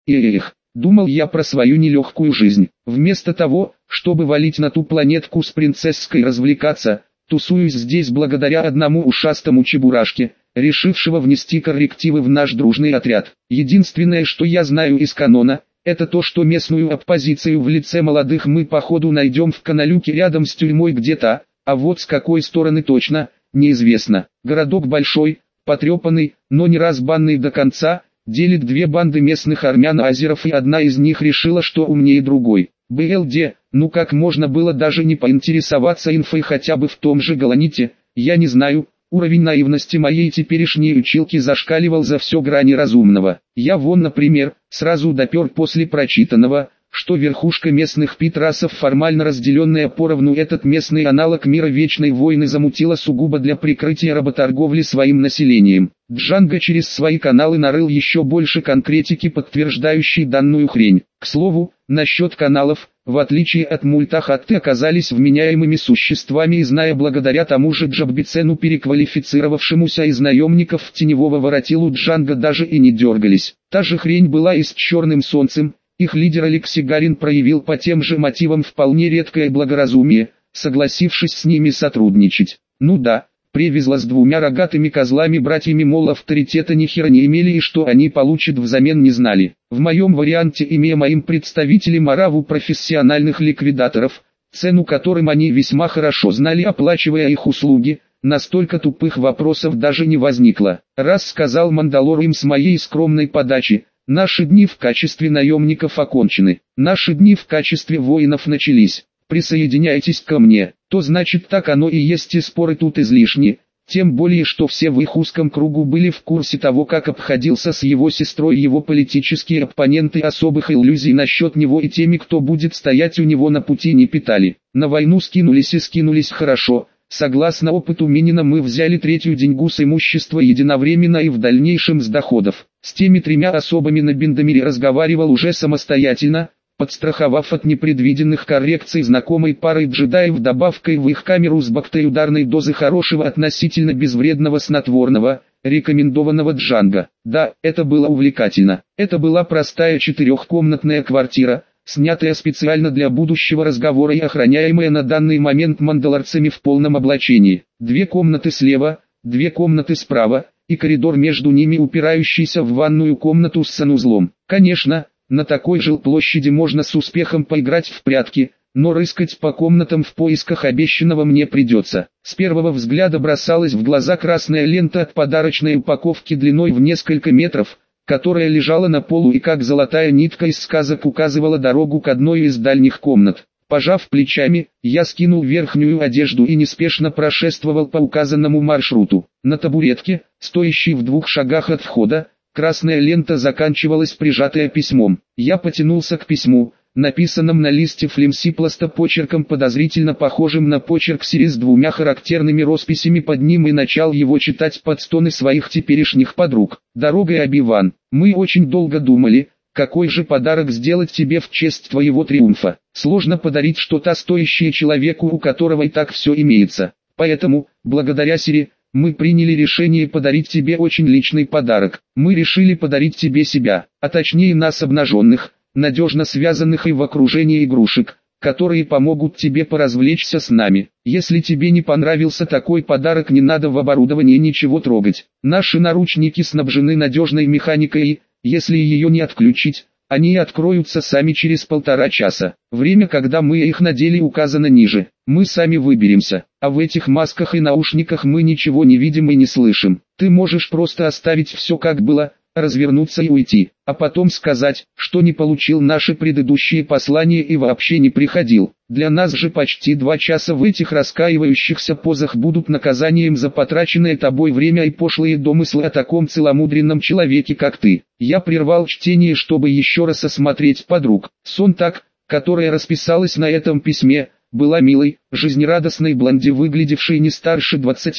Эх, думал я про свою нелегкую жизнь. Вместо того, чтобы валить на ту планетку с принцесской развлекаться, тусуюсь здесь благодаря одному ушастому чебурашке, решившего внести коррективы в наш дружный отряд. Единственное, что я знаю из канона, это то, что местную оппозицию в лице молодых мы походу найдем в каналюке рядом с тюрьмой где-то, а вот с какой стороны точно, неизвестно. Городок большой, потрепанный, но не разбанный до конца, делит две банды местных армян-азеров, и одна из них решила, что умнее другой. БЛД, ну как можно было даже не поинтересоваться инфой хотя бы в том же Галаните, я не знаю. Уровень наивности моей теперешней училки зашкаливал за все грани разумного. Я вон, например, сразу допер после прочитанного, что верхушка местных питрасов, формально разделенная поровну, этот местный аналог мира Вечной Войны, замутила сугубо для прикрытия работорговли своим населением. Джанго через свои каналы нарыл еще больше конкретики, подтверждающей данную хрень. К слову, насчет каналов, в отличие от мультахатты, оказались вменяемыми существами, и зная благодаря тому же Джаббицену, переквалифицировавшемуся из наемников в теневого воротилу, Джанго даже и не дергались. Та же хрень была и с Черным Солнцем. Их лидер Алексей Гарин проявил по тем же мотивам вполне редкое благоразумие, согласившись с ними сотрудничать. Ну да, привезла с двумя рогатыми козлами братьями, мол, авторитета ни хера не имели, и что они получат взамен не знали. В моем варианте, имея моим представителем ораву профессиональных ликвидаторов, цену которым они весьма хорошо знали, оплачивая их услуги, настолько тупых вопросов даже не возникло. Раз сказал Мандалор им с моей скромной подачи, наши дни в качестве наемников окончены, наши дни в качестве воинов начались, присоединяйтесь ко мне, то значит так оно и есть, и споры тут излишни, тем более что все в их узком кругу были в курсе того, как обходился с его сестрой его политические оппоненты, особых иллюзий насчет него и теми, кто будет стоять у него на пути, не питали. На войну скинулись и скинулись хорошо. Согласно опыту Минина, мы взяли третью деньгу с имущества единовременно и в дальнейшем с доходов. С теми тремя особами на Бендамире разговаривал уже самостоятельно, подстраховав от непредвиденных коррекций знакомой парой джедаев добавкой в их камеру с бактериударной дозы хорошего относительно безвредного снотворного, рекомендованного Джанго. Да, это было увлекательно. Это была простая четырехкомнатная квартира, снятая специально для будущего разговора и охраняемая на данный момент мандалорцами в полном облачении. 2 комнаты слева, 2 комнаты справа, и коридор между ними, упирающийся в ванную комнату с санузлом. Конечно, на такой жилплощади можно с успехом поиграть в прятки, но рыскать по комнатам в поисках обещанного мне придется. С первого взгляда бросалась в глаза красная лента от подарочной упаковки длиной в несколько метров, которая лежала на полу и как золотая нитка из сказок указывала дорогу к одной из дальних комнат. Пожав плечами, я скинул верхнюю одежду и неспешно прошествовал по указанному маршруту. На табуретке, стоящей в 2 шагах от входа, красная лента заканчивалась прижатая письмом. Я потянулся к письму, написанном на листе флемсипласта почерком, подозрительно похожим на почерк Сири, с 2 характерными росписями под ним, и начал его читать под стоны своих теперешних подруг. «Дорогой, Оби-Ван, мы очень долго думали, какой же подарок сделать тебе в честь твоего триумфа. Сложно подарить что-то стоящее человеку, у которого и так все имеется. Поэтому, благодаря Сири, мы приняли решение подарить тебе очень личный подарок. Мы решили подарить тебе себя, а точнее нас обнаженных, надежно связанных и в окружении игрушек, которые помогут тебе поразвлечься с нами. Если тебе не понравился такой подарок, не надо в оборудовании ничего трогать. Наши наручники снабжены надежной механикой и, если ее не отключить, они откроются сами через 1,5 часа. Время, когда мы их надели, указано ниже. Мы сами выберемся, а в этих масках и наушниках мы ничего не видим и не слышим. Ты можешь просто оставить все как было, развернуться и уйти, а потом сказать, что не получил наши предыдущие послания и вообще не приходил. Для нас же почти 2 часа в этих раскаивающихся позах будут наказанием за потраченное тобой время и пошлые домыслы о таком целомудренном человеке, как ты. Я прервал чтение, чтобы еще раз осмотреть подруг. Сонтак, которая расписалась на этом письме, была милой, жизнерадостной блонди, выглядевшей не старше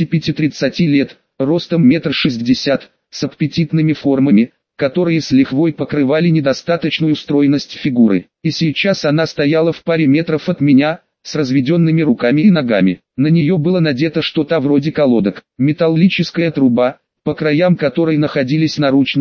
25-30 лет, ростом 1,60 м, с аппетитными формами, которые с лихвой покрывали недостаточную стройность фигуры. И сейчас она стояла в паре метров от меня, с разведенными руками и ногами. На нее было надето что-то вроде колодок, металлическая труба, по краям которой находились наручники,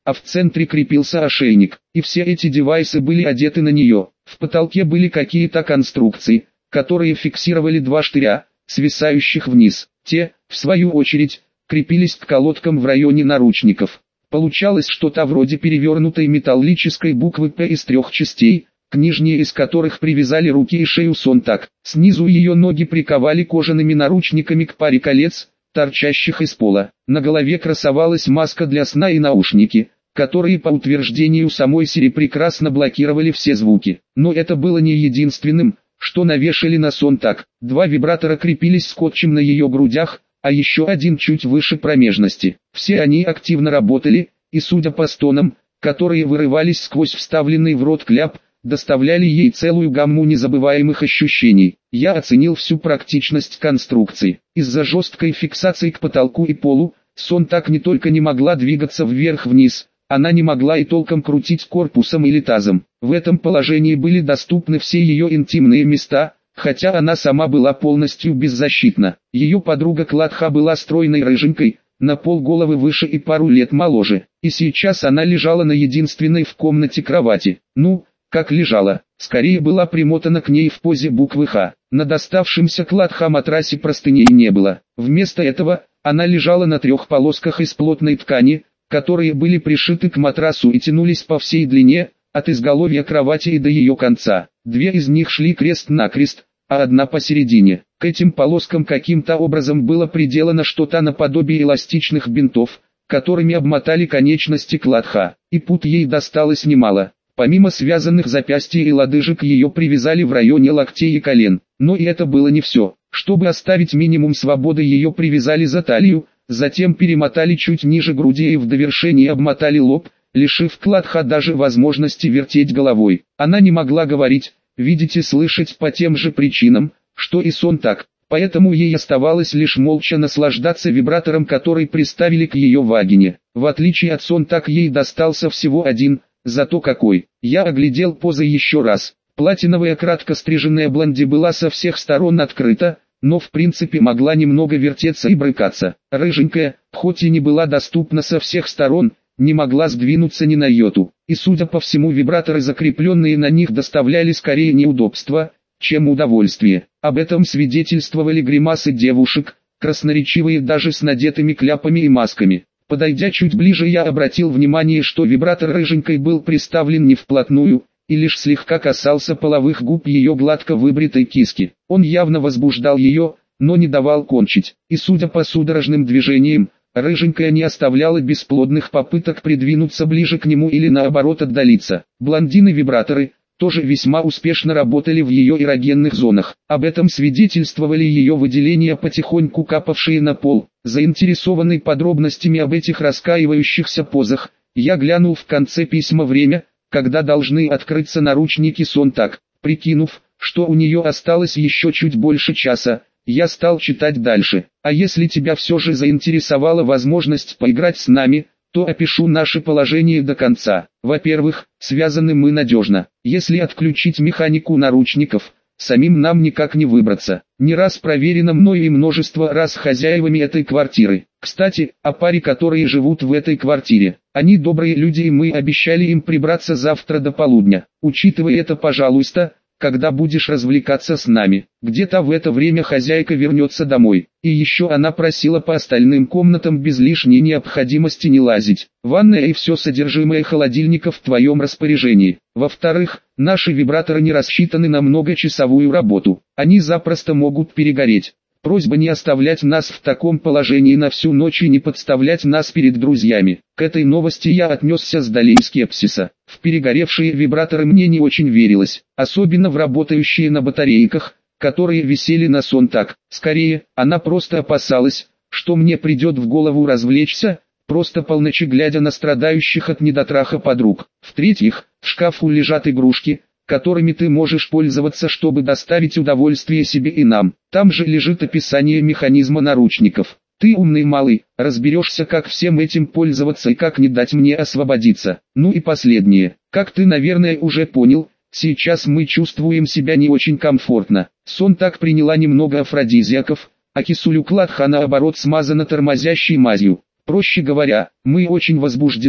а в центре крепился ошейник, и все эти девайсы были одеты на нее. В потолке были какие-то конструкции, которые фиксировали два штыря, свисающих вниз. Те, в свою очередь, крепились к колодкам в районе наручников. Получалось что-то вроде перевернутой металлической буквы «П» из трех частей, к нижней из которых привязали руки и шею Сонтак. Снизу ее ноги приковали кожаными наручниками к паре колец, торчащих из пола. На голове красовалась маска для сна и наушники, которые по утверждению самой Сири прекрасно блокировали все звуки. Но это было не единственным, что навешали на Сонтак. Два вибратора крепились скотчем на ее грудях, а еще один чуть выше промежности. Все они активно работали, и судя по стонам, которые вырывались сквозь вставленный в рот кляп, доставляли ей целую гамму незабываемых ощущений. Я оценил всю практичность конструкции. Из-за жесткой фиксации к потолку и полу, Сонтак не только не могла двигаться вверх-вниз, она не могла и толком крутить корпусом или тазом. В этом положении были доступны все ее интимные места, хотя она сама была полностью беззащитна. Ее подруга Кладха была стройной рыженькой, на полголовы выше и пару лет моложе, и сейчас она лежала на единственной в комнате кровати. Ну, как лежала, скорее была примотана к ней в позе буквы «Х». На доставшемся Кладха матрасе простыней не было. Вместо этого, она лежала на трех полосках из плотной ткани, которые были пришиты к матрасу и тянулись по всей длине, от изголовья кровати и до ее конца. Две из них шли крест-накрест, а одна посередине. К этим полоскам каким-то образом было приделано что-то наподобие эластичных бинтов, которыми обмотали конечности Кладха, и пут ей досталось немало. Помимо связанных запястья и лодыжек ее привязали в районе локтей и колен. Но и это было не все. Чтобы оставить минимум свободы, ее привязали за талию, затем перемотали чуть ниже груди и в довершение обмотали лоб, лишив Кладха даже возможности вертеть головой. Она не могла говорить, видеть и слышать по тем же причинам, что и Сонтак, поэтому ей оставалось лишь молча наслаждаться вибратором, который приставили к ее вагине. В отличие от Сонтак, ей достался всего один, зато какой. Я оглядел позы еще раз. Платиновая кратко стриженная блонди была со всех сторон открыта, но в принципе могла немного вертеться и брыкаться. Рыженькая, хоть и не была доступна со всех сторон, не могла сдвинуться ни на йоту. И судя по всему, вибраторы, закрепленные на них, доставляли скорее неудобства, чем удовольствие. Об этом свидетельствовали гримасы девушек, красноречивые даже с надетыми кляпами и масками. Подойдя чуть ближе, я обратил внимание, что вибратор рыженькой был приставлен не вплотную, и лишь слегка касался половых губ ее гладко выбритой киски. Он явно возбуждал ее, но не давал кончить. И судя по судорожным движениям, рыженькая не оставляла бесплодных попыток придвинуться ближе к нему или наоборот отдалиться. Блондины-вибраторы тоже весьма успешно работали в ее эрогенных зонах. Об этом свидетельствовали ее выделения, потихоньку капавшие на пол. Заинтересованный подробностями об этих раскаивающихся позах, я глянул в конце письма время, когда должны открыться наручники Сонтак. Прикинув, что у нее осталось еще чуть больше часа, я стал читать дальше. А если тебя все же заинтересовала возможность поиграть с нами, то опишу наше положение до конца. Во-первых, связаны мы надежно. Если отключить механику наручников, самим нам никак не выбраться. Не раз проверено мною и множество раз хозяевами этой квартиры. Кстати, о паре, которые живут в этой квартире. Они добрые люди, и мы обещали им прибраться завтра до полудня. Учитывай это, пожалуйста, когда будешь развлекаться с нами. Где-то в это время хозяйка вернется домой. И еще она просила по остальным комнатам без лишней необходимости не лазить. Ванная и все содержимое холодильника в твоем распоряжении. Во-вторых, наши вибраторы не рассчитаны на многочасовую работу. Они запросто могут перегореть. Просьба не оставлять нас в таком положении на всю ночь и не подставлять нас перед друзьями. К этой новости я отнесся с долей скепсиса. В перегоревшие вибраторы мне не очень верилось, особенно в работающие на батарейках, которые висели на Сонтак. Скорее, она просто опасалась, что мне придет в голову развлечься, просто полночи глядя на страдающих от недотраха подруг. В-третьих, в шкафу лежат игрушки, которыми ты можешь пользоваться, чтобы доставить удовольствие себе и нам. Там же лежит описание механизма наручников. Ты умный малый, разберешься, как всем этим пользоваться и как не дать мне освободиться. Ну и последнее. Как ты, наверное, уже понял, сейчас мы чувствуем себя не очень комфортно. Сонтак приняла немного афродизиаков, а кисулю Кладха наоборот смазана тормозящей мазью. Проще говоря, мы очень возбуждены,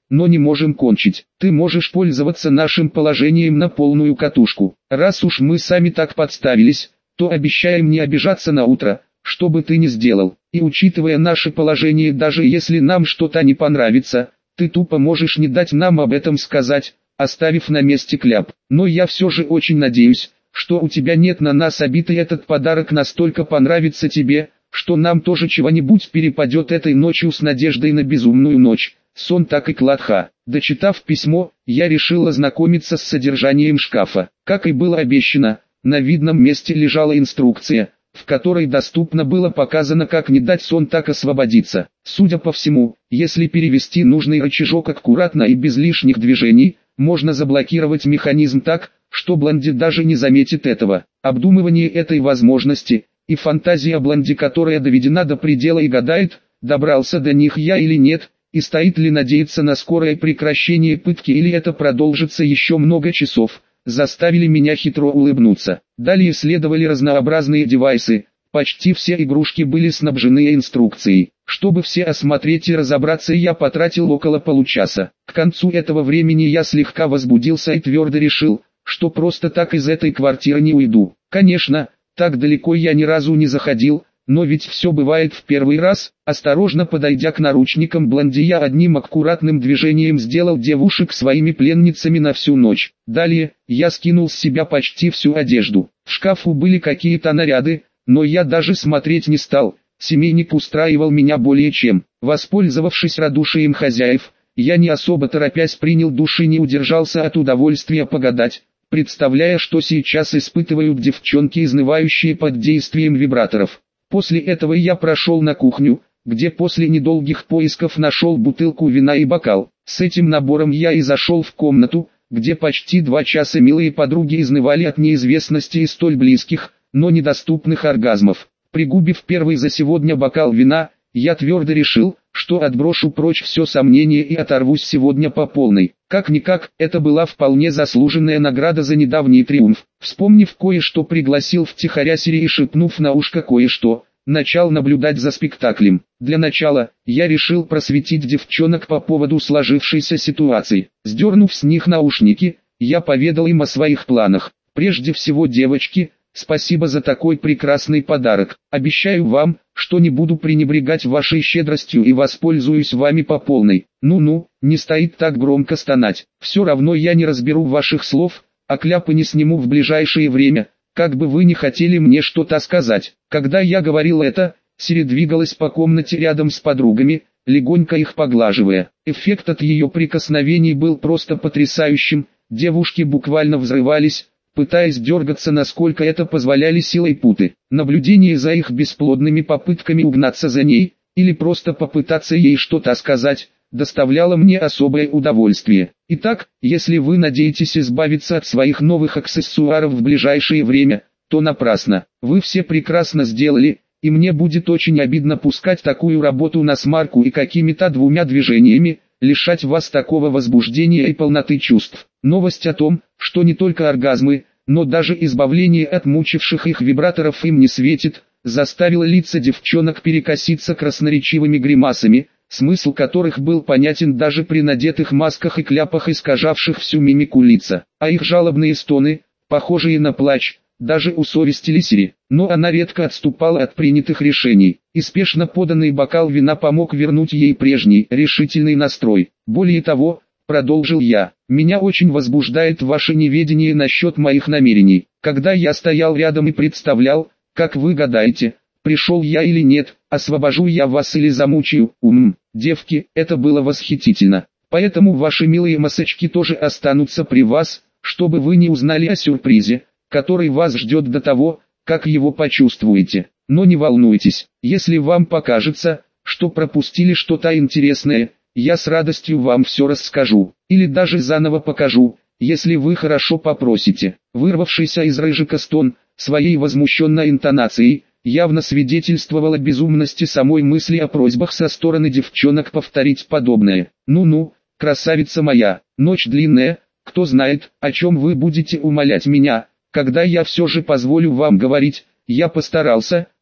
но не можем кончить. Ты можешь пользоваться нашим положением на полную катушку. Раз уж мы сами так подставились, то обещаем не обижаться на утро, что бы ты ни сделал. И учитывая наше положение, даже если нам что-то не понравится, ты тупо можешь не дать нам об этом сказать, оставив на месте кляп. Но я все же очень надеюсь, что у тебя нет на нас обиды, и этот подарок настолько понравится тебе, что нам тоже чего-нибудь перепадет этой ночью с надеждой на безумную ночь. Сон так и Кладха. Дочитав письмо, я решил ознакомиться с содержанием шкафа. Как и было обещано, на видном месте лежала инструкция, в которой доступно было показано, как не дать сон так освободиться. Судя по всему, если перевести нужный рычажок аккуратно и без лишних движений, можно заблокировать механизм так, что Блонди даже не заметит этого. Обдумывание этой возможности и фантазия Блонди, которая доведена до предела и гадает, добрался до них я или нет, и стоит ли надеяться на скорое прекращение пытки или это продолжится еще много часов, заставили меня хитро улыбнуться. Далее следовали разнообразные девайсы, почти все игрушки были снабжены инструкцией. Чтобы все осмотреть и разобраться, я потратил около получаса. К концу этого времени я слегка возбудился и твердо решил, что просто так из этой квартиры не уйду. Конечно, так далеко я ни разу не заходил, но ведь все бывает в первый раз. Осторожно подойдя к наручникам Блонди, я одним аккуратным движением сделал девушек своими пленницами на всю ночь. Далее, я скинул с себя почти всю одежду. В шкафу были какие-то наряды, но я даже смотреть не стал. Семейник устраивал меня более чем. Воспользовавшись радушием хозяев, я не особо торопясь принял душ и не удержался от удовольствия погадать, представляя, что сейчас испытывают девчонки, изнывающие под действием вибраторов. После этого я прошел на кухню, где после недолгих поисков нашел бутылку вина и бокал. С этим набором я и зашел в комнату, где почти 2 часа милые подруги изнывали от неизвестности и столь близких, но недоступных оргазмов. Пригубив первый за сегодня бокал вина, я твердо решил, что отброшу прочь все сомнения и оторвусь сегодня по полной. Как-никак, это была вполне заслуженная награда за недавний триумф. Вспомнив кое-что, пригласил втихаря Сири и, шепнув на ушко кое-что, начал наблюдать за спектаклем. Для начала, я решил просветить девчонок по поводу сложившейся ситуации. Сдернув с них наушники, я поведал им о своих планах. Прежде всего, девочки, спасибо за такой прекрасный подарок. Обещаю вам, что не буду пренебрегать вашей щедростью и воспользуюсь вами по полной. Ну-ну, не стоит так громко стонать. Все равно я не разберу ваших слов, а кляпы не сниму в ближайшее время, как бы вы ни хотели мне что-то сказать. Когда я говорил это, Сири двигалась по комнате рядом с подругами, легонько их поглаживая. Эффект от ее прикосновений был просто потрясающим, девушки буквально взрывались, пытаясь дергаться, насколько это позволяли силой путы. Наблюдение за их бесплодными попытками угнаться за ней, или просто попытаться ей что-то сказать, доставляло мне особое удовольствие. Итак, если вы надеетесь избавиться от своих новых аксессуаров в ближайшее время, то напрасно. Вы все прекрасно сделали, и мне будет очень обидно пускать такую работу на смарку и какими-то 2 движениями лишать вас такого возбуждения и полноты чувств. Новость о том, что не только оргазмы, но даже избавление от мучивших их вибраторов им не светит, заставила лица девчонок перекоситься красноречивыми гримасами, смысл которых был понятен даже при надетых масках и кляпах, искажавших всю мимику лица. А их жалобные стоны, похожие на плач, даже усовестили Сири, но она редко отступала от принятых решений, и спешно поданный бокал вина помог вернуть ей прежний решительный настрой. Более того, продолжил я, меня очень возбуждает ваше неведение насчет моих намерений. Когда я стоял рядом и представлял, как вы гадаете, пришел я или нет, освобожу я вас или замучаю, девки, это было восхитительно. Поэтому ваши милые масочки тоже останутся при вас, чтобы вы не узнали о сюрпризе, который вас ждет до того, как его почувствуете. Но не волнуйтесь, если вам покажется, что пропустили что-то интересное, я с радостью вам все расскажу, или даже заново покажу, если вы хорошо попросите. Вырвавшийся из Рыжика стон, своей возмущенной интонацией, явно свидетельствовал о безумности самой мысли о просьбах со стороны девчонок повторить подобное. Ну-ну, красавица моя, ночь длинная, кто знает, о чем вы будете умолять меня. Когда я все же позволю вам говорить, я постарался,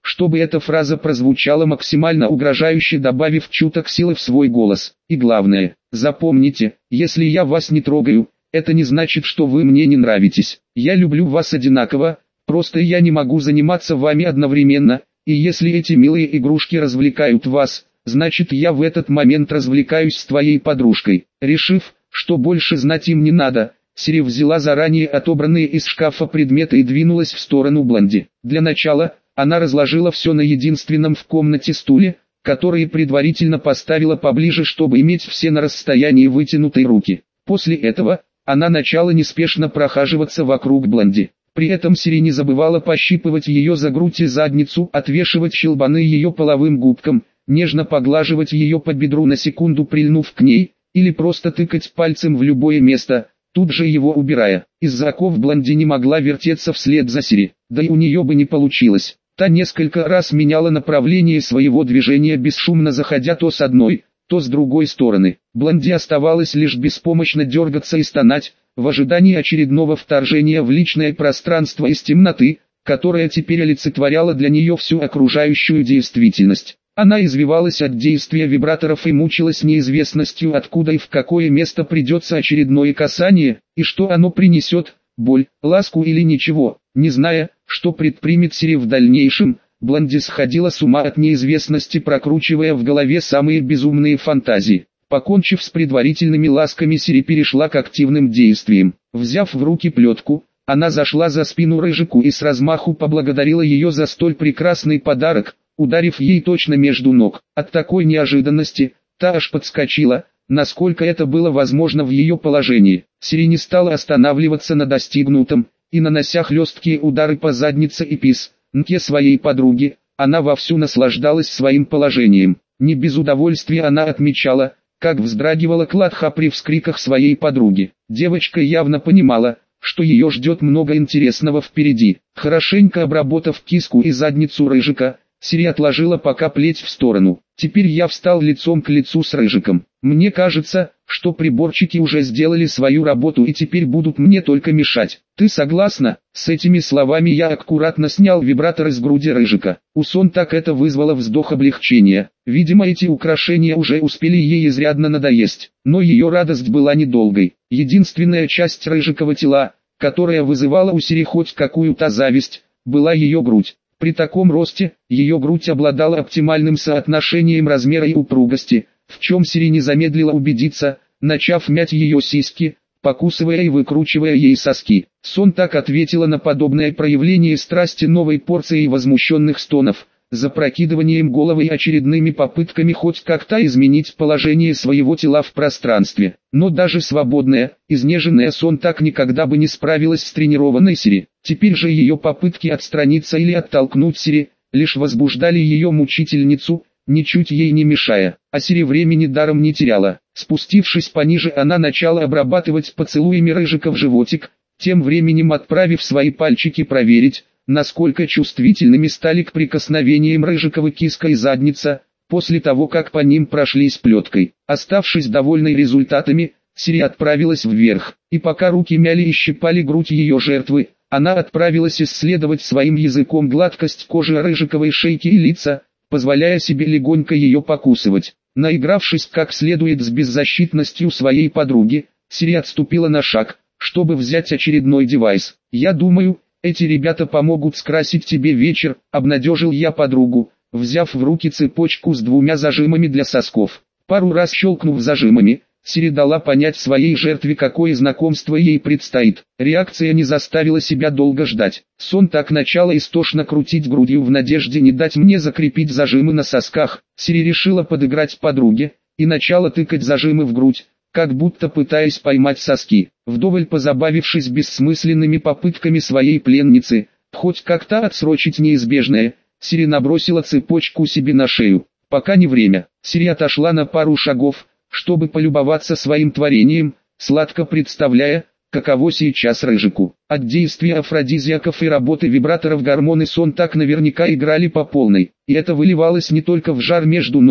чтобы эта фраза прозвучала максимально угрожающе, добавив чуток силы в свой голос. И главное, запомните, если я вас не трогаю, это не значит, что вы мне не нравитесь. Я люблю вас одинаково, просто я не могу заниматься вами одновременно, и если эти милые игрушки развлекают вас, значит я в этот момент развлекаюсь с твоей подружкой. Решив, что больше знать им не надо, Сири взяла заранее отобранные из шкафа предметы и двинулась в сторону Блонди. Для начала, она разложила все на единственном в комнате стуле, который предварительно поставила поближе, чтобы иметь все на расстоянии вытянутой руки. После этого, она начала неспешно прохаживаться вокруг Блонди. При этом Сири не забывала пощипывать ее за грудь и задницу, отвешивать щелбаны ее половым губкам, нежно поглаживать ее по бедру, на секунду прильнув к ней, или просто тыкать пальцем в любое место, тут же его убирая. Из-за оков Блонди не могла вертеться вслед за Сири, да и у нее бы не получилось. Та несколько раз меняла направление своего движения, бесшумно заходя то с одной, то с другой стороны. Блонди оставалось лишь беспомощно дергаться и стонать, в ожидании очередного вторжения в личное пространство из темноты, которая теперь олицетворяла для нее всю окружающую действительность. Она извивалась от действия вибраторов и мучилась неизвестностью, откуда и в какое место придется очередное касание, и что оно принесет, боль, ласку или ничего. Не зная, что предпримет Сири в дальнейшем, Блонди сходила с ума от неизвестности, прокручивая в голове самые безумные фантазии. Покончив с предварительными ласками, Сири перешла к активным действиям. Взяв в руки плетку, она зашла за спину Рыжику и с размаху поблагодарила ее за столь прекрасный подарок, ударив ей точно между ног. От такой неожиданности, та аж подскочила, насколько это было возможно в ее положении. Сири не стала останавливаться на достигнутом, и нанося хлесткие удары по заднице и писнке своей подруги, она вовсю наслаждалась своим положением. Не без удовольствия она отмечала, как вздрагивала Кладха при вскриках своей подруги. Девочка явно понимала, что ее ждет много интересного впереди. Хорошенько обработав киску и задницу Рыжика, Сири отложила пока плеть в сторону. Теперь я встал лицом к лицу с Рыжиком. Мне кажется, что приборчики уже сделали свою работу и теперь будут мне только мешать. Ты согласна? С этими словами я аккуратно снял вибратор из груди Рыжика. У Сон так это вызвало вздох облегчения. Видимо, эти украшения уже успели ей изрядно надоесть. Но ее радость была недолгой. Единственная часть Рыжикова тела, которая вызывала у Сири хоть какую-то зависть, была ее грудь. При таком росте, ее грудь обладала оптимальным соотношением размера и упругости, в чем Сири не замедлила убедиться, начав мять ее сиськи, покусывая и выкручивая ей соски. Сон так ответила на подобное проявление страсти новой порцией возмущенных стонов, запрокидыванием головы и очередными попытками хоть как-то изменить положение своего тела в пространстве. Но даже свободная, изнеженная Сон так никогда бы не справилась с тренированной Сири. Теперь же ее попытки отстраниться или оттолкнуть Сири, лишь возбуждали ее мучительницу, ничуть ей не мешая. А Сири времени даром не теряла. Спустившись пониже, она начала обрабатывать поцелуями Рыжика в животик, тем временем отправив свои пальчики проверить, насколько чувствительными стали к прикосновениям Рыжикова киска и задница, после того как по ним прошлись плеткой. Оставшись довольной результатами, Сири отправилась вверх, и пока руки мяли и щипали грудь ее жертвы, она отправилась исследовать своим языком гладкость кожи Рыжиковой шейки и лица, позволяя себе легонько ее покусывать. Наигравшись как следует с беззащитностью своей подруги, Сири отступила на шаг, чтобы взять очередной девайс. «Я думаю, эти ребята помогут скрасить тебе вечер», — обнадежил я подругу, взяв в руки цепочку с 2 зажимами для сосков. Пару раз щелкнув зажимами, Сири дала понять своей жертве, какое знакомство ей предстоит. Реакция не заставила себя долго ждать. Сон так начала истошно крутить грудью в надежде не дать мне закрепить зажимы на сосках. Сири решила подыграть подруге, и начала тыкать зажимы в грудь, как будто пытаясь поймать соски. Вдоволь позабавившись бессмысленными попытками своей пленницы, хоть как-то отсрочить неизбежное, Сири набросила цепочку себе на шею. Пока не время, Сири отошла на пару шагов, чтобы полюбоваться своим творением, сладко представляя, каково сейчас Рыжику. От действия афродизиаков и работы вибраторов гормоны Сон так наверняка играли по полной, и это выливалось не только в жар между ног,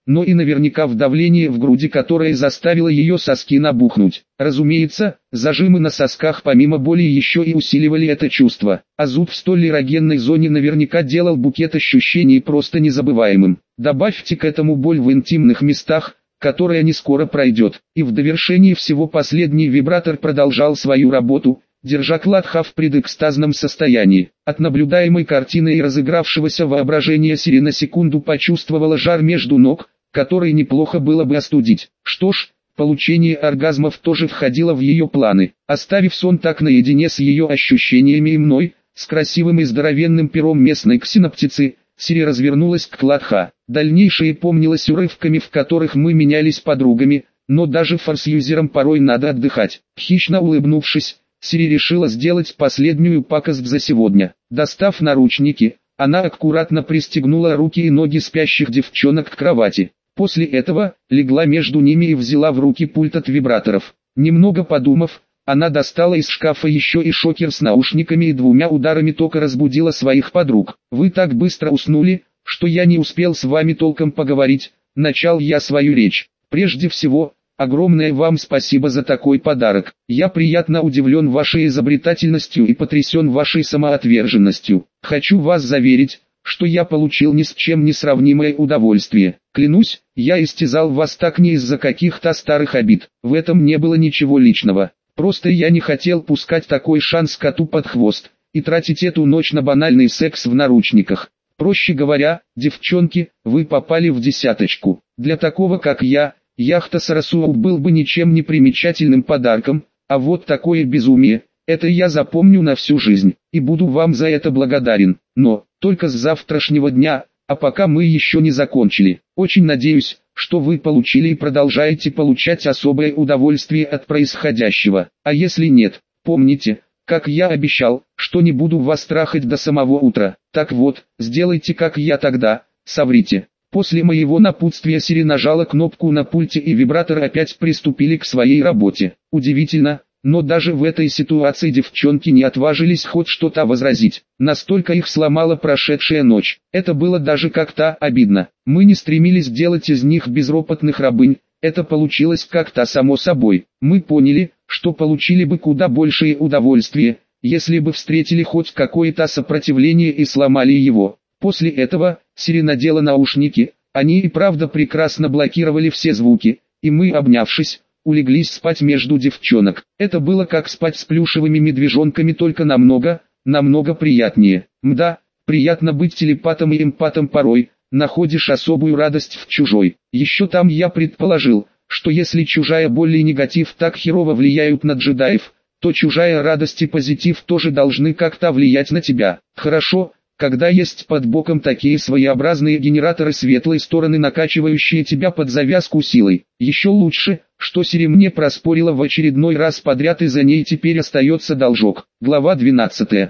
но и наверняка в давлении в груди, которое заставило ее соски набухнуть. Разумеется, зажимы на сосках помимо боли еще и усиливали это чувство, а зуд в столь эрогенной зоне наверняка делал букет ощущений просто незабываемым. Добавьте к этому боль в интимных местах, которая не скоро пройдет, и в довершении всего последний вибратор продолжал свою работу, держа Кладха в предэкстазном состоянии. От наблюдаемой картины и разыгравшегося воображения Сири на секунду почувствовала жар между ног, который неплохо было бы остудить. Что ж, получение оргазмов тоже входило в ее планы. Оставив сон так наедине с ее ощущениями и мной, с красивым и здоровенным пером местной ксеноптицы, Сири развернулась к Кладха. Дальнейшее помнилось урывками, в которых мы менялись подругами, но даже форсюзерам порой надо отдыхать. Хищно улыбнувшись, Сири решила сделать последнюю пакость за сегодня. Достав наручники, она аккуратно пристегнула руки и ноги спящих девчонок к кровати. После этого, легла между ними и взяла в руки пульт от вибраторов. Немного подумав, она достала из шкафа еще и шокер с наушниками и 2 ударами тока разбудила своих подруг. «Вы так быстро уснули, что я не успел с вами толком поговорить», — начал я свою речь. «Прежде всего, огромное вам спасибо за такой подарок. Я приятно удивлен вашей изобретательностью и потрясен вашей самоотверженностью. Хочу вас заверить, что я получил ни с чем не сравнимое удовольствие. Клянусь, я истязал вас так не из-за каких-то старых обид. В этом не было ничего личного. Просто я не хотел пускать такой шанс коту под хвост и тратить эту ночь на банальный секс в наручниках. Проще говоря, девчонки, вы попали в десяточку. Для такого как я, яхта Сарасуау был бы ничем не примечательным подарком, а вот такое безумие, это я запомню на всю жизнь, и буду вам за это благодарен. Но, только с завтрашнего дня, а пока мы еще не закончили. Очень надеюсь, что вы получили и продолжаете получать особое удовольствие от происходящего. А если нет, помните, как я обещал, что не буду вас трахать до самого утра. Так вот, сделайте как я тогда, соврите». После моего напутствия Сири нажала кнопку на пульте и вибраторы опять приступили к своей работе. Удивительно, но даже в этой ситуации девчонки не отважились хоть что-то возразить. Настолько их сломала прошедшая ночь. Это было даже как-то обидно. Мы не стремились делать из них безропотных рабынь. Это получилось как-то само собой. Мы поняли, что получили бы куда большее удовольствие, если бы встретили хоть какое-то сопротивление и сломали его. После этого, Сири надела наушники, они и правда прекрасно блокировали все звуки, и мы, обнявшись, улеглись спать между девчонок. Это было как спать с плюшевыми медвежонками, только намного приятнее. Мда, приятно быть телепатом и эмпатом порой, находишь особую радость в чужой. Еще там я предположил, что если чужая боль и негатив так херово влияют на джедаев, то чужая радость и позитив тоже должны как-то влиять на тебя. Хорошо, когда есть под боком такие своеобразные генераторы светлой стороны, накачивающие тебя под завязку силой. Еще лучше, что Сири мне проспорила в очередной раз подряд, и за ней теперь остается должок. Глава 12.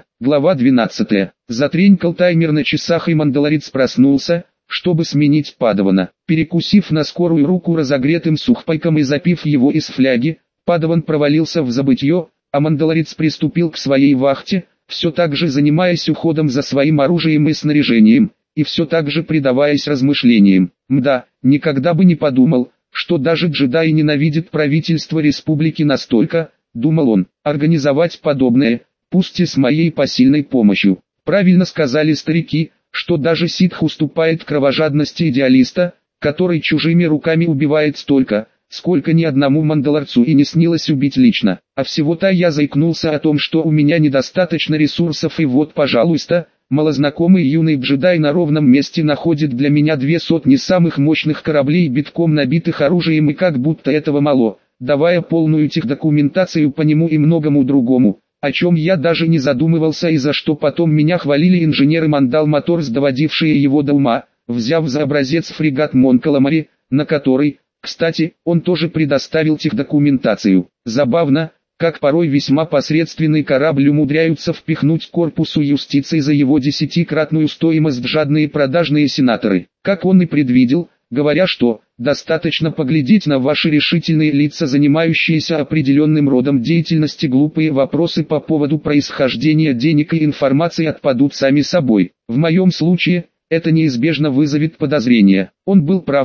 Затренькал таймер на часах, и мандалорец проснулся, чтобы сменить Падавана. Перекусив на скорую руку разогретым сухпайком и запив его из фляги, Падаван провалился в забытье, а мандалорец приступил к своей вахте, все так же занимаясь уходом за своим оружием и снаряжением, и все так же предаваясь размышлениям. Мда, никогда бы не подумал, что даже джедаи ненавидят правительство республики настолько, думал он, организовать подобное, пусть и с моей посильной помощью. Правильно сказали старики, что даже ситх уступает кровожадности идеалиста, который чужими руками убивает столько, сколько ни одному мандалорцу и не снилось убить лично. А всего-то я заикнулся о том, что у меня недостаточно ресурсов, и вот, пожалуйста, малознакомый юный джедай на ровном месте находит для меня 200 самых мощных кораблей, битком набитых оружием, и как будто этого мало, давая полную техдокументацию по нему и многому другому, о чем я даже не задумывался и за что потом меня хвалили инженеры Мандал Моторс, доводившие его до ума, взяв за образец фрегат Мон Каламари, на который, кстати, он тоже предоставил техдокументацию. Забавно, как порой весьма посредственный корабль умудряются впихнуть корпусу юстиции за его 10-кратную стоимость жадные продажные сенаторы. Как он и предвидел, говоря, что достаточно поглядеть на ваши решительные лица, занимающиеся определенным родом деятельности, глупые вопросы по поводу происхождения денег и информации отпадут сами собой. В моем случае, это неизбежно вызовет подозрения. Он был прав,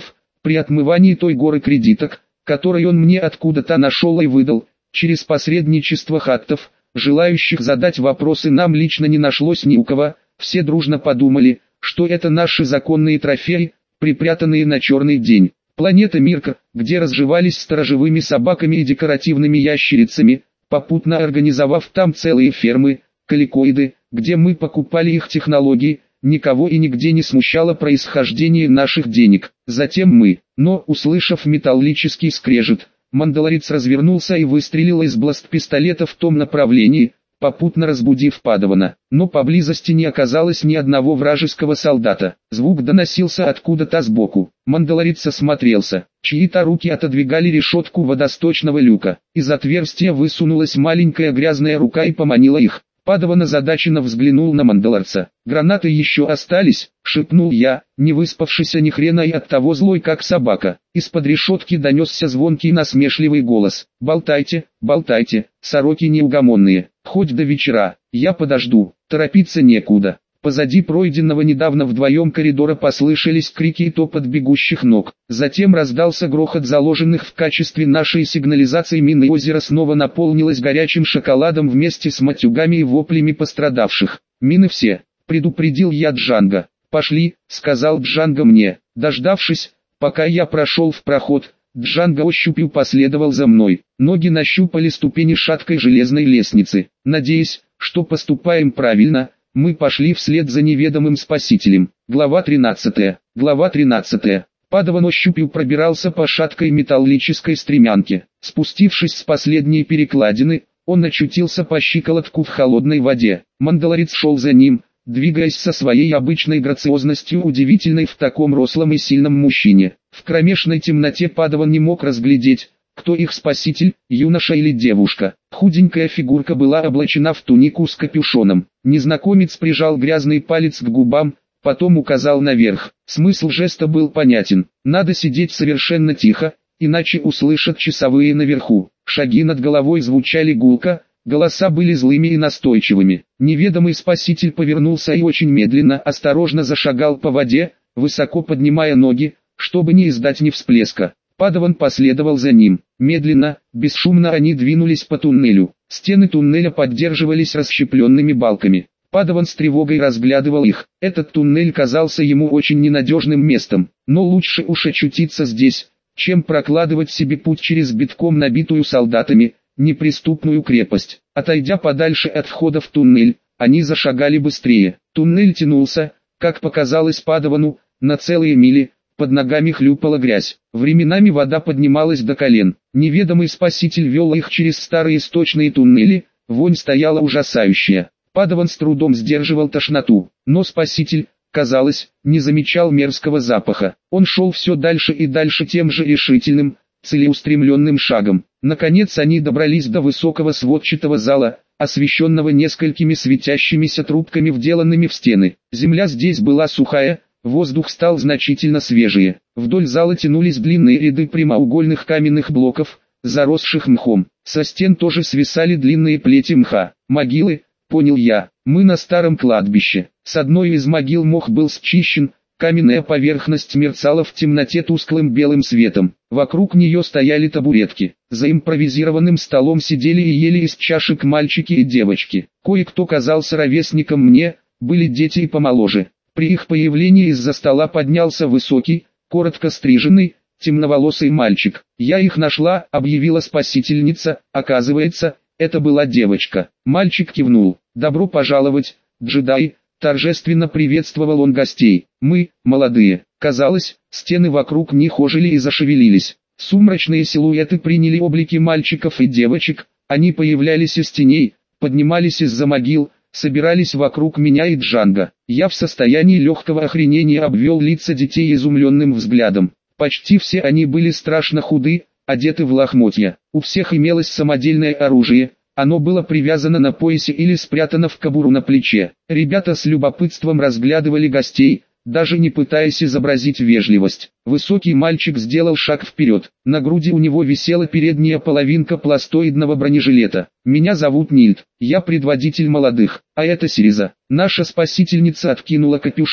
При отмывании той горы кредиток, которые он мне откуда-то нашел и выдал, через посредничество хаттов, желающих задать вопросы нам лично не нашлось ни у кого, все дружно подумали, что это наши законные трофеи, припрятанные на черный день. Планета Мирка, где разживались сторожевыми собаками и декоративными ящерицами, попутно организовав там целые фермы, каликоиды, где мы покупали их технологии, никого и нигде не смущало происхождение наших денег. Затем мы, но услышав металлический скрежет, мандалорец развернулся и выстрелил из бласт-пистолета в том направлении, попутно разбудив Падавана. Но поблизости не оказалось ни одного вражеского солдата. Звук доносился откуда-то сбоку. Мандалорец осмотрелся. Чьи-то руки отодвигали решетку водосточного люка. Из отверстия высунулась маленькая грязная рука и поманила их. Падаван озадаченно взглянул на мандалорца. «Гранаты еще остались?» — шепнул я, не выспавшийся ни хрена и оттого злой как собака. Из-под решетки донесся звонкий насмешливый голос. «Болтайте, болтайте, сороки неугомонные, хоть до вечера, я подожду, торопиться некуда». Позади пройденного недавно вдвоем коридора послышались крики и топот бегущих ног. Затем раздался грохот заложенных в качестве нашей сигнализации мин, и озеро снова наполнилось горячим шоколадом вместе с матюгами и воплями пострадавших. «Мины все», — предупредил я Джанго. «Пошли», — сказал Джанго мне. Дождавшись, пока я прошел в проход, Джанго ощупью последовал за мной. Ноги нащупали ступени шаткой железной лестницы. Надеясь, что поступаем правильно, мы пошли вслед за неведомым спасителем. Глава 13. Глава 13. Падаван ощупью пробирался по шаткой металлической стремянке. Спустившись с последней перекладины, он очутился по щиколотку в холодной воде. Мандалорец шел за ним, двигаясь со своей обычной грациозностью, удивительной в таком рослом и сильном мужчине. В кромешной темноте Падаван не мог разглядеть, кто их спаситель, юноша или девушка. Худенькая фигурка была облачена в тунику с капюшоном. Незнакомец прижал грязный палец к губам, потом указал наверх. Смысл жеста был понятен. Надо сидеть совершенно тихо, иначе услышат часовые наверху. Шаги над головой звучали гулко, голоса были злыми и настойчивыми. Неведомый спаситель повернулся и очень медленно, осторожно зашагал по воде, высоко поднимая ноги, чтобы не издать ни всплеска. Падаван последовал за ним. Медленно, бесшумно они двинулись по туннелю. Стены туннеля поддерживались расщепленными балками. Падаван с тревогой разглядывал их. Этот туннель казался ему очень ненадежным местом. Но лучше уж очутиться здесь, чем прокладывать себе путь через битком набитую солдатами, неприступную крепость. Отойдя подальше от входа в туннель, они зашагали быстрее. Туннель тянулся, как показалось Падавану, на целые мили. Под ногами хлюпала грязь. Временами вода поднималась до колен. Неведомый спаситель вел их через старые сточные туннели, вонь стояла ужасающая. Падаван с трудом сдерживал тошноту, но спаситель, казалось, не замечал мерзкого запаха. Он шел все дальше и дальше тем же решительным, целеустремленным шагом. Наконец они добрались до высокого сводчатого зала, освещенного несколькими светящимися трубками, вделанными в стены. Земля здесь была сухая, воздух стал значительно свежее. Вдоль зала тянулись длинные ряды прямоугольных каменных блоков, заросших мхом. Со стен тоже свисали длинные плети мха. Могилы, понял я, мы на старом кладбище. С одной из могил мох был счищен, каменная поверхность мерцала в темноте тусклым белым светом. Вокруг нее стояли табуретки. За импровизированным столом сидели и ели из чашек мальчики и девочки. Кое-кто казался ровесником мне, были дети и помоложе. При их появлении из-за стола поднялся высокий, коротко стриженный, темноволосый мальчик. «Я их нашла», — объявила спасительница. Оказывается, это была девочка. Мальчик кивнул. «Добро пожаловать, джедаи», — торжественно приветствовал он гостей. «Мы, молодые». Казалось, стены вокруг них ожили и зашевелились. Сумрачные силуэты приняли облики мальчиков и девочек, они появлялись из теней, поднимались из-за могил, собирались вокруг меня и Джанго. Я в состоянии легкого охренения обвел лица детей изумленным взглядом. Почти все они были страшно худы, одеты в лохмотья. У всех имелось самодельное оружие, оно было привязано на поясе или спрятано в кобуру на плече. Ребята с любопытством разглядывали гостей, даже не пытаясь изобразить вежливость. Высокий мальчик сделал шаг вперед. На груди у него висела передняя половинка пластоидного бронежилета. «Меня зовут Нильд, я предводитель молодых, а это Сириза». Наша спасительница откинула капюшон,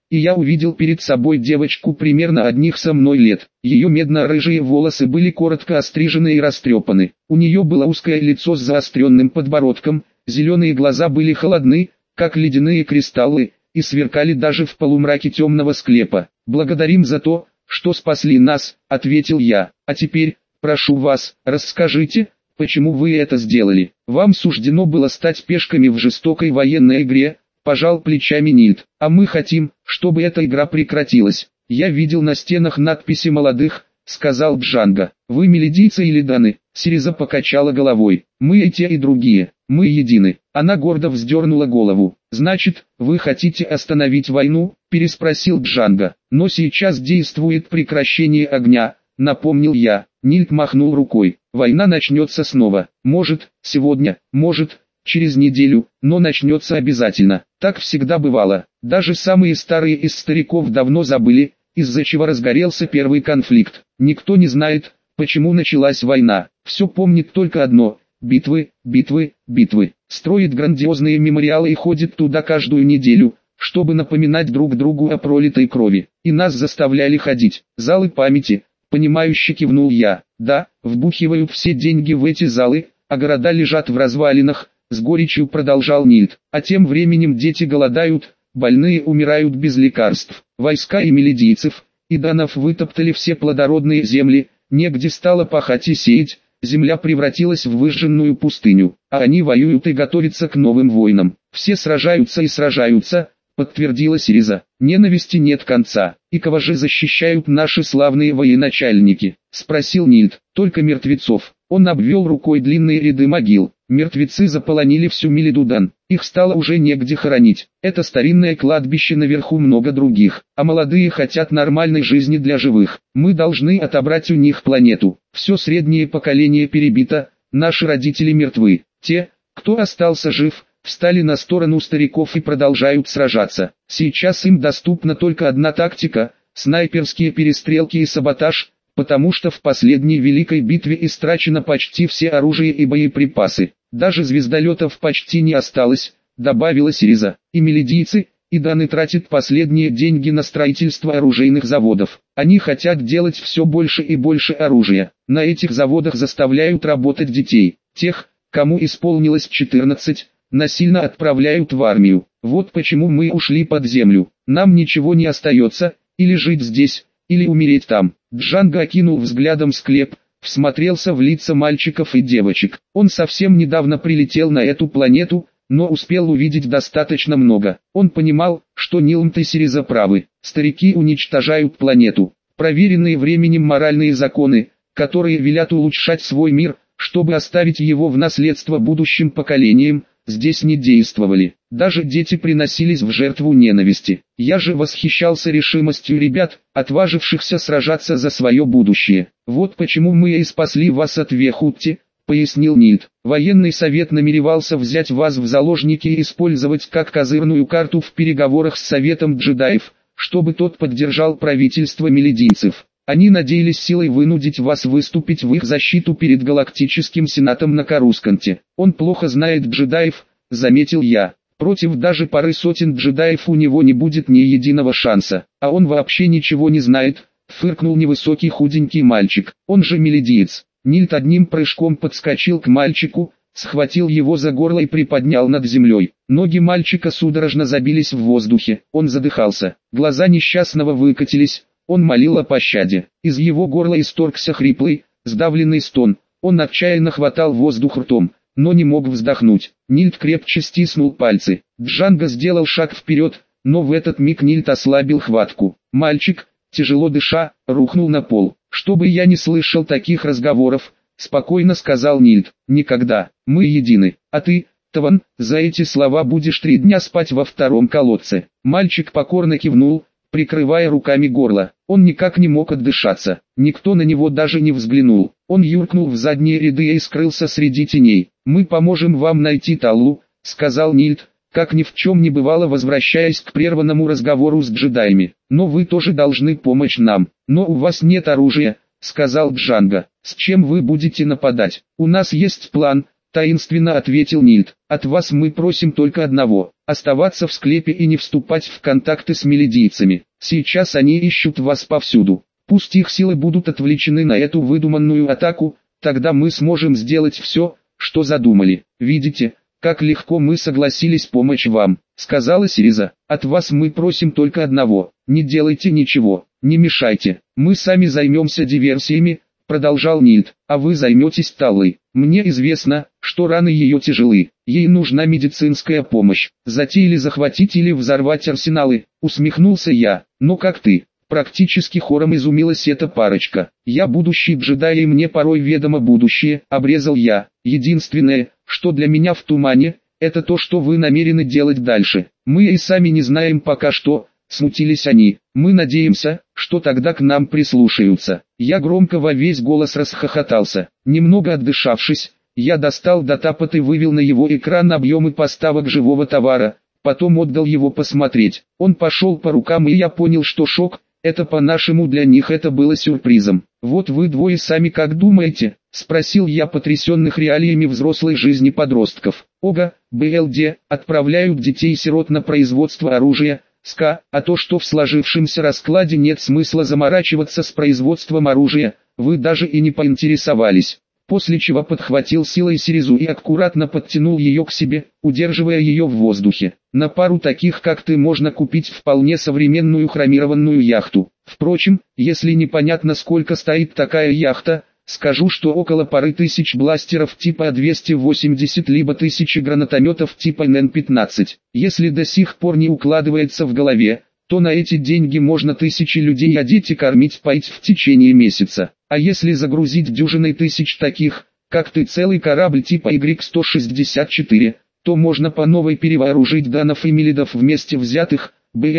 и я увидел перед собой девочку примерно одних со мной лет. Ее медно-рыжие волосы были коротко острижены и растрепаны. У нее было узкое лицо с заостренным подбородком, зеленые глаза были холодны, как ледяные кристаллы, и сверкали даже в полумраке темного склепа. «Благодарим за то, что спасли нас», — ответил я. «А теперь, прошу вас, расскажите, почему вы это сделали? Вам суждено было стать пешками в жестокой военной игре», — пожал плечами Нильд. «А мы хотим, чтобы эта игра прекратилась. Я видел на стенах надписи молодых», — сказал Джанго. «Вы мелидийцы или даны?» Сириза покачала головой. «Мы и те, и другие. Мы едины». Она гордо вздернула голову. «Значит, вы хотите остановить войну?» — переспросил Джанго. «Но сейчас действует прекращение огня», — напомнил я. Нильд махнул рукой. «Война начнется снова. Может, сегодня, может, через неделю, но начнется обязательно. Так всегда бывало. Даже самые старые из стариков давно забыли, из-за чего разгорелся первый конфликт. Никто не знает, почему началась война. Все помнит только одно: битвы, битвы, битвы. Строит грандиозные мемориалы и ходит туда каждую неделю, чтобы напоминать друг другу о пролитой крови. И нас заставляли ходить. Залы памяти». Понимающе кивнул я. «Да, вбухивают все деньги в эти залы, а города лежат в развалинах», — с горечью продолжал Нильд. «А тем временем дети голодают, больные умирают без лекарств. Войска и мелидийцев, и данов вытоптали все плодородные земли, негде стало пахать и сеять, земля превратилась в выжженную пустыню, а они воюют и готовятся к новым войнам. Все сражаются и сражаются», — подтвердила Сириза. «Ненависти нет конца. И кого же защищают наши славные военачальники?» — спросил Нильд. «Только мертвецов». Он обвел рукой длинные ряды могил. Мертвецы заполонили всю Мелидудан. Их стало уже негде хоронить. Это старинное кладбище, наверху много других. А молодые хотят нормальной жизни для живых. Мы должны отобрать у них планету. Все среднее поколение перебито, наши родители мертвы. Те, кто остался жив, встали на сторону стариков и продолжают сражаться. Сейчас им доступна только одна тактика — снайперские перестрелки и саботаж, потому что в последней великой битве истрачено почти все оружие и боеприпасы. Даже звездолетов почти не осталось, добавила Сириза. И мелидийцы, и даны тратят последние деньги на строительство оружейных заводов. Они хотят делать все больше и больше оружия. На этих заводах заставляют работать детей. Тех, кому исполнилось 14, насильно отправляют в армию. Вот почему мы ушли под землю. Нам ничего не остается, или жить здесь, или умереть там. Джанго окинул взглядом склеп, всмотрелся в лица мальчиков и девочек. Он совсем недавно прилетел на эту планету, но успел увидеть достаточно много. Он понимал, что Нилмт и Сириза правы. Старики уничтожают планету. Проверенные временем моральные законы, которые велят улучшать свой мир, чтобы оставить его в наследство будущим поколениям, здесь не действовали. Даже дети приносились в жертву ненависти. Я же восхищался решимостью ребят, отважившихся сражаться за свое будущее. Вот почему мы и спасли вас от Вехутти, пояснил Нильд. Военный совет намеревался взять вас в заложники и использовать как козырную карту в переговорах с советом джедаев, чтобы тот поддержал правительство мелидийцев. Они надеялись силой вынудить вас выступить в их защиту перед Галактическим Сенатом на Карусканте. Он плохо знает джедаев, заметил я. Против даже пары сотен джедаев у него не будет ни единого шанса. А он вообще ничего не знает, фыркнул невысокий худенький мальчик. Он же мелидиец. Нильд одним прыжком подскочил к мальчику, схватил его за горло и приподнял над землей. Ноги мальчика судорожно забились в воздухе. Он задыхался. Глаза несчастного выкатились. Он молил о пощаде. Из его горла исторгся хриплый, сдавленный стон. Он отчаянно хватал воздух ртом, но не мог вздохнуть. Нильд крепче стиснул пальцы. Джанго сделал шаг вперед, но в этот миг Нильд ослабил хватку. Мальчик, тяжело дыша, рухнул на пол. «Чтобы я не слышал таких разговоров», — спокойно сказал Нильд. «Никогда. Мы едины. А ты, Таван, за эти слова будешь 3 дня спать во втором колодце». Мальчик покорно кивнул, прикрывая руками горло. Он никак не мог отдышаться. Никто на него даже не взглянул. Он юркнул в задние ряды и скрылся среди теней. «Мы поможем вам найти Таллу», — сказал Нильд, как ни в чем не бывало, возвращаясь к прерванному разговору с джедаями. «Но вы тоже должны помочь нам. Но у вас нет оружия», — сказал Джанго. «С чем вы будете нападать? У нас есть план», таинственно ответил Нильд. От вас мы просим только одного – оставаться в склепе и не вступать в контакты с мелидийцами. Сейчас они ищут вас повсюду. Пусть их силы будут отвлечены на эту выдуманную атаку, тогда мы сможем сделать все, что задумали. Видите, как легко мы согласились помочь вам, сказала Сириза. От вас мы просим только одного – не делайте ничего, не мешайте. Мы сами займемся диверсиями, продолжал Нильд, а вы займетесь Таллой. Мне известно, что раны ее тяжелы, ей нужна медицинская помощь. Затеяли захватить или взорвать арсеналы, усмехнулся я. Но как ты? Практически хором изумилась эта парочка. Я будущий джедай и мне порой ведомо будущее, обрезал я. Единственное, что для меня в тумане, это то, что вы намерены делать дальше. Мы и сами не знаем пока что, смутились они. Мы надеемся, что тогда к нам прислушаются. Я громко во весь голос расхохотался. Немного отдышавшись, я достал датапад и вывел на его экран объемы поставок живого товара. Потом отдал его посмотреть. Он пошел по рукам, и я понял, что шок. Это по-нашему для них это было сюрпризом. «Вот вы двое сами как думаете?» – спросил я потрясенных реалиями взрослой жизни подростков. «Ого, БЛД, отправляют детей-сирот на производство оружия, СКА, а то, что в сложившемся раскладе нет смысла заморачиваться с производством оружия, вы даже и не поинтересовались». После чего подхватил силой Сиризу и аккуратно подтянул ее к себе, удерживая ее в воздухе. На пару таких как ты можно купить вполне современную хромированную яхту. Впрочем, если непонятно сколько стоит такая яхта, скажу, что около пары тысяч бластеров типа А280 либо тысячи гранатометов типа НН-15. Если до сих пор не укладывается в голове, то на эти деньги можно тысячи людей одеть и кормить, поить в течение месяца. А если загрузить дюжиной тысяч таких, как ты, целый корабль типа Y-164, то можно по новой перевооружить данов и милидов вместе взятых,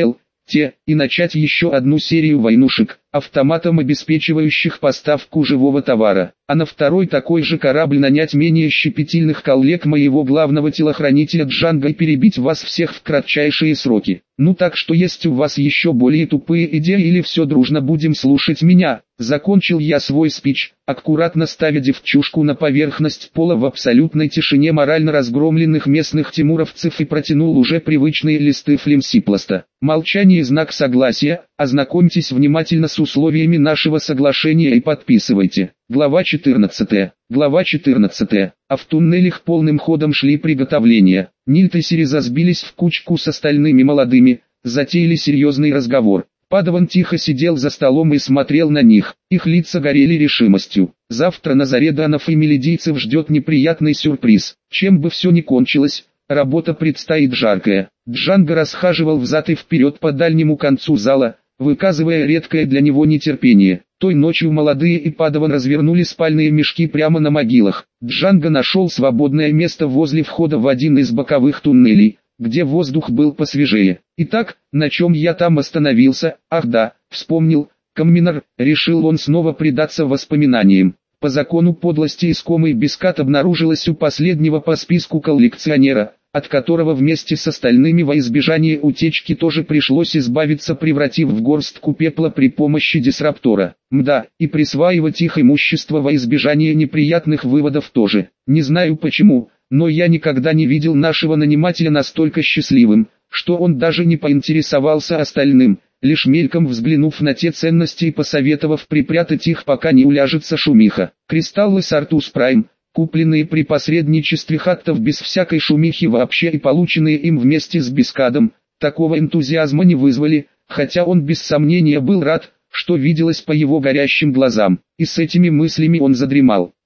и начать еще одну серию войнушек, автоматом обеспечивающих поставку живого товара, а на второй такой же корабль нанять менее щепетильных коллег моего главного телохранителя Джанго и перебить вас всех в кратчайшие сроки. Ну так что есть у вас еще более тупые идеи или все дружно будем слушать меня? Закончил я свой спич, аккуратно ставя девчушку на поверхность пола в абсолютной тишине морально разгромленных местных тимуровцев и протянул уже привычные листы флемсипласта. Молчание — знак согласия, ознакомьтесь внимательно с условиями нашего соглашения и подписывайте. Глава 14. Глава 14. А в туннелях полным ходом шли приготовления. Нильд и Сириза сбились в кучку с остальными молодыми, затеяли серьезный разговор. Падаван тихо сидел за столом и смотрел на них, их лица горели решимостью. Завтра на заре данов и мелидийцев ждет неприятный сюрприз. Чем бы все ни кончилось, работа предстоит жаркая. Джанго расхаживал взад и вперед по дальнему концу зала, выказывая редкое для него нетерпение. Той ночью молодые и Падаван развернули спальные мешки прямо на могилах. Джанго нашел свободное место возле входа в один из боковых туннелей, где воздух был посвежее. Итак, на чем я там остановился? Ах да, вспомнил, Камминар, решил он снова предаться воспоминаниям. По закону подлости искомый Бескат обнаружилась у последнего по списку коллекционера, от которого вместе с остальными во избежание утечки тоже пришлось избавиться, превратив в горстку пепла при помощи дисраптора. Мда, и присваивать их имущество во избежание неприятных выводов тоже. Не знаю почему, но я никогда не видел нашего нанимателя настолько счастливым, что он даже не поинтересовался остальным, лишь мельком взглянув на те ценности и посоветовав припрятать их, пока не уляжется шумиха. Кристаллы Сартус Прайм, купленные при посредничестве хаттов без всякой шумихи вообще и полученные им вместе с Бескадом, такого энтузиазма не вызвали, хотя он без сомнения был рад, что виделось по его горящим глазам, и с этими мыслями он задремал.